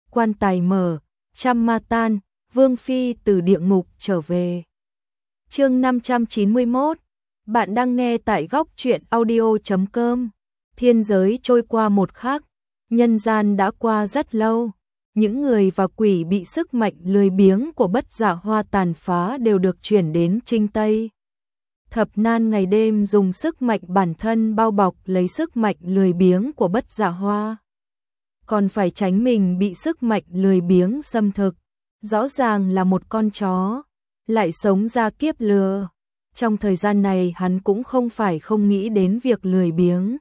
quan tài mở, trăm ma tan, Vương Phi từ địa ngục trở về. Chương 591, bạn đang nghe tại góc truyện audio.com. Thiên giới trôi qua một khắc, nhân gian đã qua rất lâu. Những người và quỷ bị sức mạnh lười biếng của Bất Dạ Hoa tàn phá đều được chuyển đến Trinh Tây. Thập Nan ngày đêm dùng sức mạnh bản thân bao bọc lấy sức mạnh lười biếng của Bất Dạ Hoa. Còn phải tránh mình bị sức mạnh lười biếng xâm thực. Rõ ràng là một con chó, lại sống ra kiếp lừa. Trong thời gian này hắn cũng không phải không nghĩ đến việc lười biếng.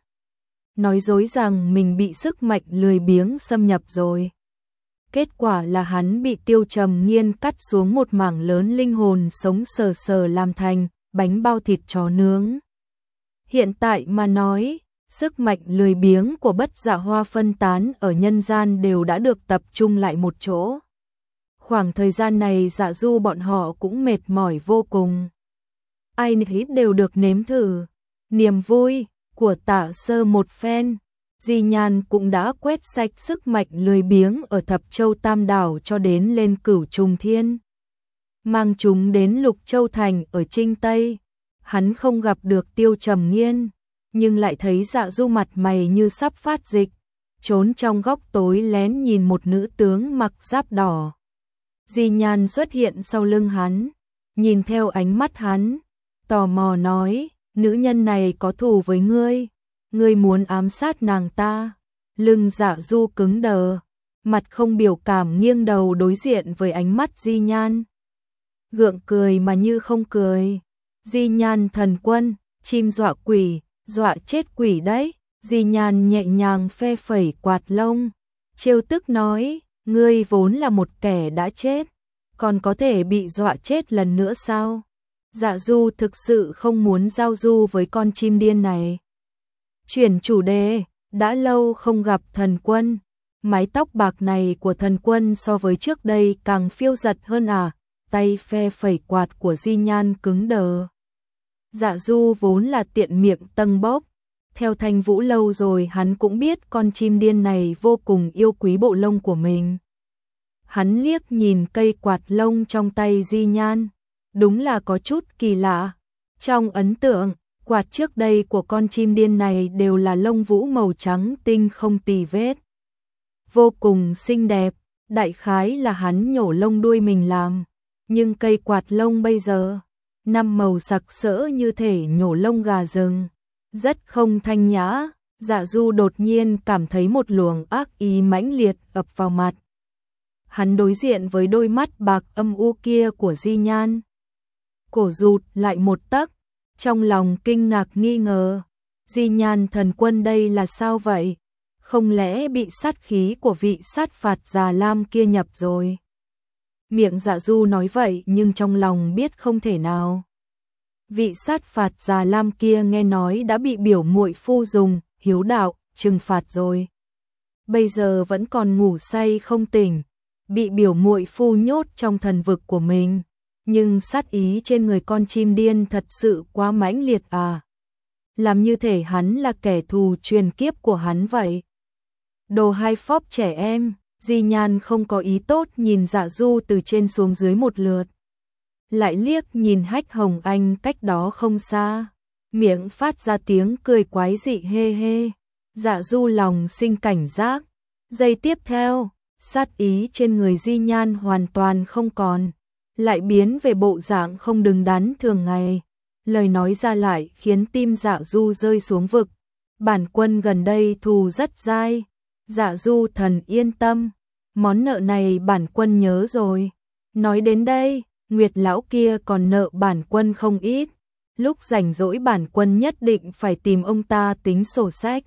Nói dối rằng mình bị sức mạnh lười biếng xâm nhập rồi. Kết quả là hắn bị Tiêu Trầm Nghiên cắt xuống một mảng lớn linh hồn sống sờ sờ làm thành bánh bao thịt chó nướng. Hiện tại mà nói, sức mạnh lười biếng của Bất Dạ Hoa phân tán ở nhân gian đều đã được tập trung lại một chỗ. Khoảng thời gian này Dạ Du bọn họ cũng mệt mỏi vô cùng. Ai nấy đều được nếm thử niềm vui của Tạ Sơ một phen. Di Nhan cũng đã quét sạch sức mạnh lười biếng ở Thập Châu Tam Đảo cho đến lên Cửu Trùng Thiên. Mang chúng đến Lục Châu Thành ở Trinh Tây. Hắn không gặp được Tiêu Trầm Nghiên, nhưng lại thấy Dạ Du mặt mày như sắp phát dịch, trốn trong góc tối lén nhìn một nữ tướng mặc giáp đỏ. Di Nhan xuất hiện sau lưng hắn, nhìn theo ánh mắt hắn, tò mò nói, nữ nhân này có thù với ngươi muốn ám sát nàng ta. Lưng Dạ Du cứng đờ, mặt không biểu cảm nghiêng đầu đối diện với ánh mắt Di Nhan. Gượng cười mà như không cười. Di Nhan thần quân, chim dọa quỷ, dọa chết quỷ đấy. Di Nhan nhẹ nhàng phe phẩy quạt lông, trêu tức nói, ngươi vốn là một kẻ đã chết, còn có thể bị dọa chết lần nữa sao? Dạ Du thực sự không muốn giao du với con chim điên này. Chuyển chủ đề, đã lâu không gặp thần quân. Mái tóc bạc này của thần quân so với trước đây càng phiêu giật hơn à? Tay phe phẩy quạt của Di Nhan cứng đờ. Dạ Du vốn là tiện miệng tâng bốc. Theo Thanh Vũ lâu rồi hắn cũng biết con chim điên này vô cùng yêu quý bộ lông của mình. Hắn liếc nhìn cây quạt lông trong tay Di Nhan. Đúng là có chút kỳ lạ. Trong ấn tượng, quạt trước đây của con chim điên này đều là lông vũ màu trắng tinh không tì vết. Vô cùng xinh đẹp, đại khái là hắn nhổ lông đuôi mình làm. Nhưng cây quạt lông bây giờ, năm màu sặc sỡ như thể nhổ lông gà rừng. Rất không thanh nhã. Dạ Du đột nhiên cảm thấy một luồng ác ý mãnh liệt ập vào mặt. Hắn đối diện với đôi mắt bạc âm u kia của Di Nhan. Cổ rụt lại một tấc, trong lòng kinh ngạc nghi ngờ. Di Nhan thần quân đây là sao vậy? Không lẽ bị sát khí của vị sát phạt Già Lam kia nhập rồi? Miệng Dạ Du nói vậy nhưng trong lòng biết không thể nào. Vị sát phạt Già Lam kia nghe nói đã bị biểu muội phu dùng hiếu đạo trừng phạt rồi. Bây giờ vẫn còn ngủ say không tỉnh, bị biểu muội phu nhốt trong thần vực của mình. Nhưng sát ý trên người con chim điên thật sự quá mãnh liệt à. Làm như thể hắn là kẻ thù truyền kiếp của hắn vậy. Đồ hai phóp trẻ em. Di Nhan không có ý tốt nhìn Dạ Du từ trên xuống dưới một lượt. Lại liếc nhìn Hách Hồng Anh cách đó không xa. Miệng phát ra tiếng cười quái dị hê hê. Dạ Du lòng sinh cảnh giác. Giây tiếp theo, sát ý trên người Di Nhan hoàn toàn không còn. Lại biến về bộ dạng không đứng đắn thường ngày. Lời nói ra lại khiến tim Dạ Du rơi xuống vực. Bản quân gần đây thù rất dai. Dạ Du thần yên tâm. Món nợ này bản quân nhớ rồi. Nói đến đây, Nguyệt lão kia còn nợ bản quân không ít. Lúc rảnh rỗi bản quân nhất định phải tìm ông ta tính sổ sách.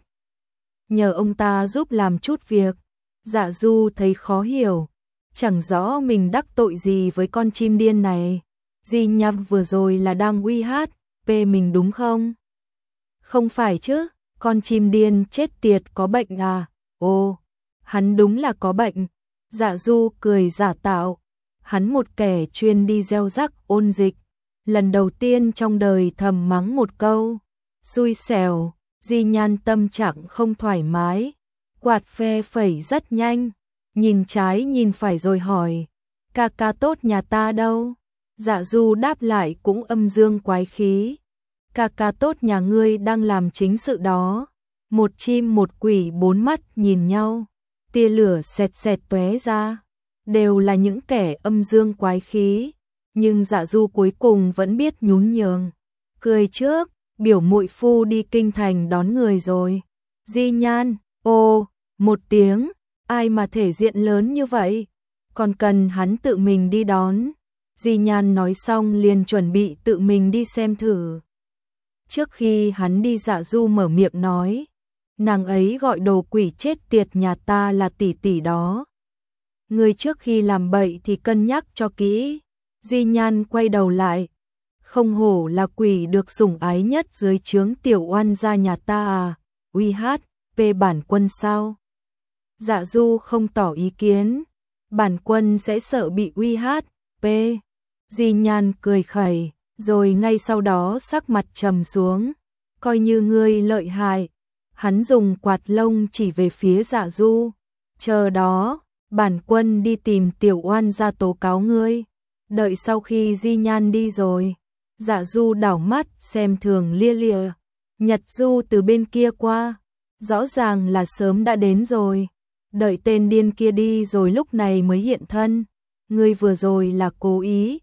Nhờ ông ta giúp làm chút việc. Dạ Du thấy khó hiểu. Chẳng rõ mình đắc tội gì với con chim điên này. Di Nhan vừa rồi là đang uy hát về mình đúng không? Không phải chứ, con chim điên chết tiệt có bệnh à? Ồ, hắn đúng là có bệnh. Dạ Du cười giả tạo. Hắn một kẻ chuyên đi gieo rắc ôn dịch. Lần đầu tiên trong đời thầm mắng một câu. Xui xẻo. Di Nhan tâm trạng không thoải mái. Quạt phe phẩy rất nhanh. nhìn trái nhìn phải rồi hỏi, ca ca tốt nhà ta đâu? Dạ Du đáp lại cũng âm dương quái khí, ca ca tốt nhà ngươi đang làm chính sự đó. Một chim một quỷ bốn mắt nhìn nhau, tia lửa xẹt xẹt tóe ra, đều là những kẻ âm dương quái khí, nhưng Dạ Du cuối cùng vẫn biết nhún nhường, cười trước, biểu muội phu đi kinh thành đón người rồi. Di Nhan, ô, một tiếng, ai mà thể diện lớn như vậy, còn cần hắn tự mình đi đón. Di Nhan nói xong liền chuẩn bị tự mình đi xem thử. Trước khi hắn đi Dạ Du mở miệng nói, nàng ấy gọi đồ quỷ chết tiệt nhà ta là tỷ tỷ đó. Người trước khi làm bậy thì cân nhắc cho kỹ. Di Nhan quay đầu lại, không hổ là quỷ được sủng ái nhất dưới trướng tiểu oan gia nhà ta à, uy hát, về bản quân sao? Dạ Du không tỏ ý kiến, bản quân sẽ sợ bị uy hát, p. Di Nhan cười khẩy, rồi ngay sau đó sắc mặt trầm xuống, coi như ngươi lợi hại. Hắn dùng quạt lông chỉ về phía Dạ Du, chờ đó, bản quân đi tìm tiểu oan gia tố cáo ngươi. Đợi sau khi Di Nhan đi rồi, Dạ Du đảo mắt xem thường lia lịa, Nhật Du từ bên kia qua, rõ ràng là sớm đã đến rồi, đợi tên điên kia đi rồi lúc này mới hiện thân. Ngươi vừa rồi là cố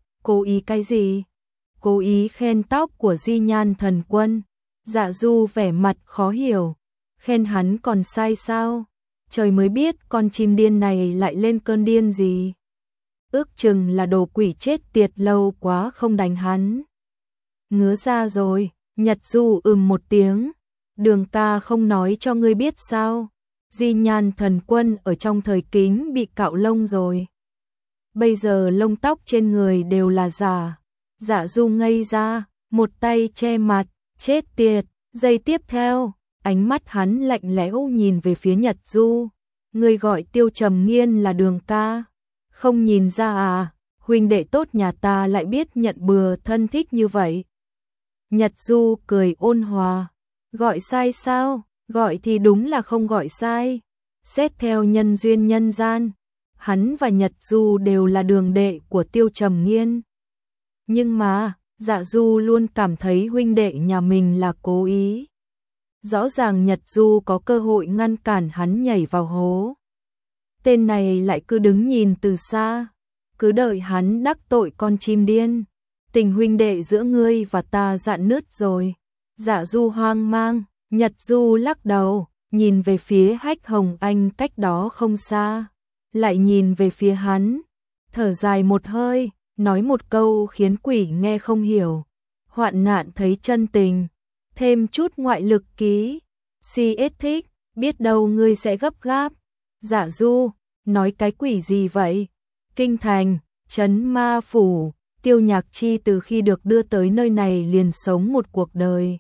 ý cái gì? Cố ý khen tóc của Di Nhan thần quân. Dạ Du vẻ mặt khó hiểu, khen hắn còn sai sao? Trời mới biết con chim điên này lại lên cơn điên gì. Ước chừng là đồ quỷ chết tiệt lâu quá không đánh hắn. Ngứa ra rồi, Nhật Du một tiếng, Đường ca không nói cho ngươi biết sao? Di Nhan thần quân ở trong thời kính bị cạo lông rồi. Bây giờ lông tóc trên người đều là giả. Dạ Du ngây ra, một tay che mặt, chết tiệt. Giây tiếp theo, ánh mắt hắn lạnh lẽo nhìn về phía Nhật Du. Ngươi gọi Tiêu Trầm Nghiên là Đường ca, không nhìn ra à? Huynh đệ tốt nhà ta lại biết nhận bừa thân thích như vậy. Nhật Du cười ôn hòa, gọi sai sao? Gọi thì đúng là không gọi sai. Xét theo nhân duyên nhân gian, hắn và Nhật Du đều là đường đệ của Tiêu Trầm Nghiên. Nhưng mà, Dạ Du luôn cảm thấy huynh đệ nhà mình là cố ý. Rõ ràng Nhật Du có cơ hội ngăn cản hắn nhảy vào hố. Tên này lại cứ đứng nhìn từ xa, cứ đợi hắn đắc tội con chim điên. Tình huynh đệ giữa ngươi và ta rạn nứt rồi. Dạ Du hoang mang, Nhật Du lắc đầu, nhìn về phía Hách Hồng Anh cách đó không xa, lại nhìn về phía hắn, thở dài một hơi, nói một câu khiến quỷ nghe không hiểu. Hoạn nạn thấy chân tình, thêm chút ngoại lực ký. CS thích, biết đâu ngươi sẽ gấp gáp. Dạ Du, nói cái quỷ gì vậy? Kinh thành, trấn Ma Phủ, Tiêu Nhạc Chi từ khi được đưa tới nơi này liền sống một cuộc đời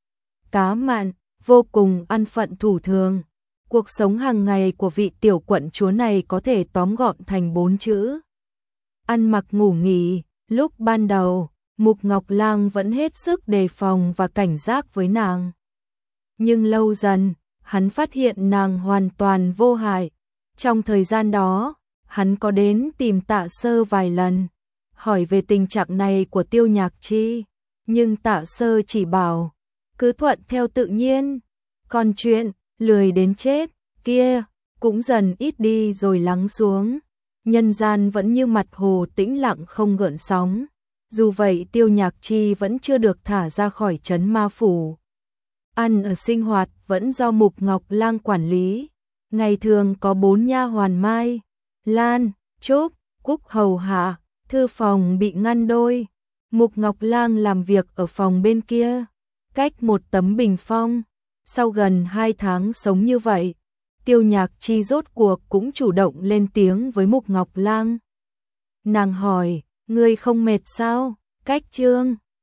cá mặn, vô cùng ăn phận thủ thường. Cuộc sống hàng ngày của vị tiểu quận chúa này có thể tóm gọn thành 4 chữ: ăn mặc ngủ nghỉ. Lúc ban đầu, Mục Ngọc Lang vẫn hết sức đề phòng và cảnh giác với nàng. Nhưng lâu dần, hắn phát hiện nàng hoàn toàn vô hại. Trong thời gian đó, hắn có đến tìm Tạ Sơ vài lần, hỏi về tình trạng này của Tiêu Nhạc Chi, nhưng Tạ Sơ chỉ bảo, cứ thuận theo tự nhiên, còn chuyện lười đến chết kia cũng dần ít đi rồi lắng xuống. Nhân gian vẫn như mặt hồ tĩnh lặng không gợn sóng. Dù vậy Tiêu Nhạc Chi vẫn chưa được thả ra khỏi trấn Ma Phủ. Ăn ở sinh hoạt vẫn do Mục Ngọc Lang quản lý. Ngày thường có 4 nha hoàn Mai, Lan, Trúc, Cúc hầu hạ, thư phòng bị ngăn đôi. Mục Ngọc Lang làm việc ở phòng bên kia, cách một tấm bình phong. Sau gần 2 tháng sống như vậy, Tiêu Nhạc Chi rốt cuộc cũng chủ động lên tiếng với Mục Ngọc Lang. Nàng hỏi, ngươi không mệt sao? Cách chương